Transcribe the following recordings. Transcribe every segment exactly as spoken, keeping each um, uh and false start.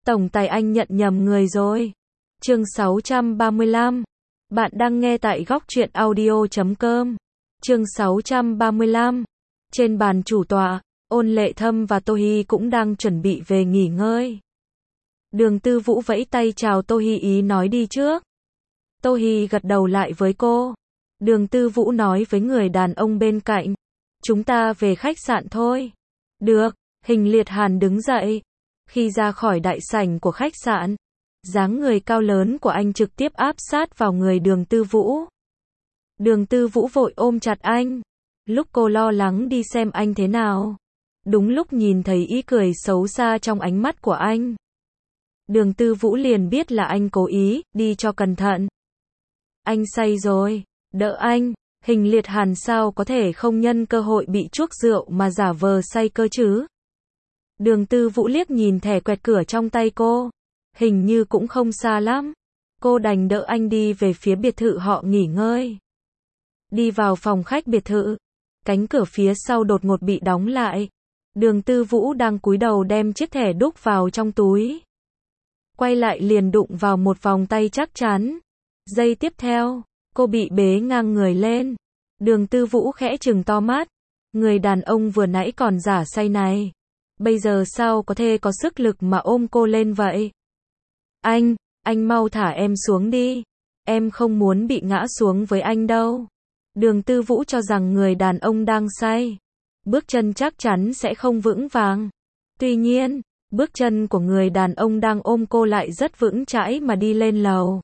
Tổng tài anh nhận nhầm người rồi. Chương sáu trăm ba mươi lăm. Bạn đang nghe tại góc truyện audio chấm com. Chương sáu trăm ba mươi lăm. Trên bàn chủ tọa, Ôn Lệ Thâm và Tô Hi cũng đang chuẩn bị về nghỉ ngơi. Đường Tư Vũ vẫy tay chào Tô Hi, ý nói đi trước. Tô Hi gật đầu lại với cô. Đường Tư Vũ nói với người đàn ông bên cạnh, chúng ta về khách sạn thôi. Được. Hình Liệt Hàn đứng dậy. Khi ra khỏi đại sảnh của khách sạn, dáng người cao lớn của anh trực tiếp áp sát vào người Đường Tư Vũ. Đường Tư Vũ vội ôm chặt anh. Lúc cô lo lắng đi xem anh thế nào, đúng lúc nhìn thấy ý cười xấu xa trong ánh mắt của anh, Đường Tư Vũ liền biết là anh cố ý, đi cho cẩn thận. Anh say rồi, đỡ anh. Hình Liệt Hàn sao có thể không nhân cơ hội bị chuốc rượu mà giả vờ say cơ chứ? Đường Tư Vũ liếc nhìn thẻ quẹt cửa trong tay cô, hình như cũng không xa lắm. Cô đành đỡ anh đi về phía biệt thự họ nghỉ ngơi. Đi vào phòng khách biệt thự, cánh cửa phía sau đột ngột bị đóng lại. Đường Tư Vũ đang cúi đầu đem chiếc thẻ đúc vào trong túi, quay lại liền đụng vào một vòng tay chắc chắn. Giây tiếp theo, cô bị bế ngang người lên. Đường Tư Vũ khẽ trừng to mắt. Người đàn ông vừa nãy còn giả say này, bây giờ sao có thể có sức lực mà ôm cô lên vậy? Anh, anh mau thả em xuống đi. Em không muốn bị ngã xuống với anh đâu. Đường Tư Vũ cho rằng người đàn ông đang say, bước chân chắc chắn sẽ không vững vàng. Tuy nhiên, bước chân của người đàn ông đang ôm cô lại rất vững chãi mà đi lên lầu.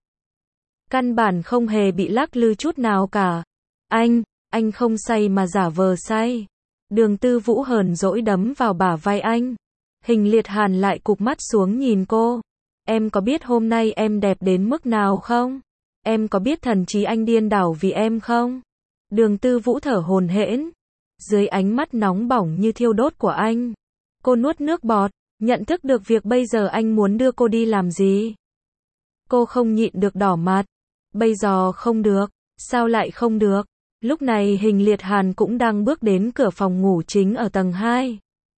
Căn bản không hề bị lắc lư chút nào cả. Anh, anh không say mà giả vờ say. Đường Tư Vũ hờn dỗi đấm vào bả vai anh. Hình Liệt Hàn lại cụp mắt xuống nhìn cô. Em có biết hôm nay em đẹp đến mức nào không? Em có biết thần trí anh điên đảo vì em không? Đường Tư Vũ thở hổn hển. Dưới ánh mắt nóng bỏng như thiêu đốt của anh, cô nuốt nước bọt, nhận thức được việc bây giờ anh muốn đưa cô đi làm gì. Cô không nhịn được đỏ mặt. Bây giờ không được. Sao lại không được? Lúc này Hình Liệt Hàn cũng đang bước đến cửa phòng ngủ chính ở tầng hai.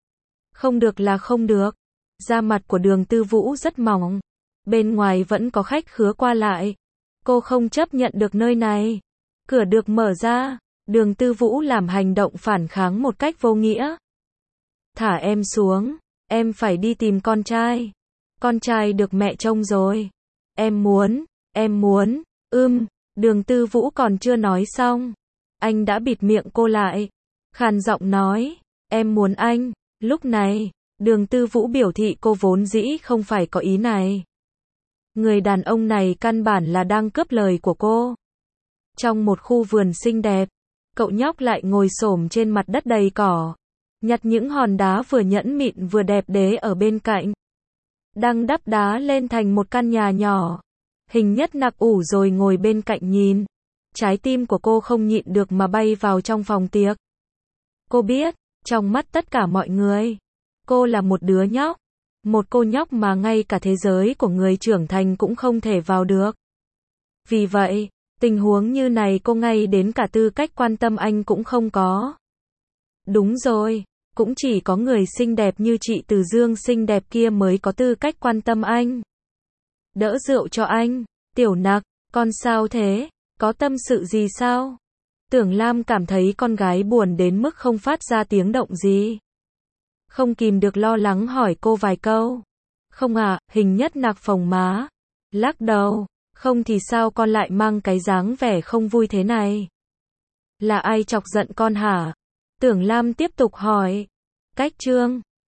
Không được là không được. Da mặt của Đường Tư Vũ rất mỏng. Bên ngoài vẫn có khách khứa qua lại. Cô không chấp nhận được nơi này. Cửa được mở ra. Đường Tư Vũ làm hành động phản kháng một cách vô nghĩa. Thả em xuống. Em phải đi tìm con trai. Con trai được mẹ trông rồi. Em muốn. Em muốn. Ưm. Đường Tư Vũ còn chưa nói xong, anh đã bịt miệng cô lại. Khàn giọng nói, em muốn anh. Lúc này, Đường Tư Vũ biểu thị cô vốn dĩ không phải có ý này. Người đàn ông này căn bản là đang cướp lời của cô. Trong một khu vườn xinh đẹp, cậu nhóc lại ngồi xổm trên mặt đất đầy cỏ, nhặt những hòn đá vừa nhẫn mịn vừa đẹp đẽ ở bên cạnh, đang đắp đá lên thành một căn nhà nhỏ. Hình Nhất Nặc ủ rồi ngồi bên cạnh nhìn. Trái tim của cô không nhịn được mà bay vào trong phòng tiệc. Cô biết, trong mắt tất cả mọi người, cô là một đứa nhóc. Một cô nhóc mà ngay cả thế giới của người trưởng thành cũng không thể vào được. Vì vậy, tình huống như này cô ngay đến cả tư cách quan tâm anh cũng không có. Đúng rồi, cũng chỉ có người xinh đẹp như chị Từ Dương xinh đẹp kia mới có tư cách quan tâm anh. Đỡ rượu cho anh. Tiểu Nặc, con sao thế? Có tâm sự gì sao? Tưởng Lam cảm thấy con gái buồn đến mức không phát ra tiếng động gì. Không kìm được lo lắng hỏi cô vài câu. Không ạ, à, Hình Nhất Nặc phồng má. Lắc đầu. Không thì sao con lại mang cái dáng vẻ không vui thế này? Là ai chọc giận con hả? Tưởng Lam tiếp tục hỏi. Cách Trương.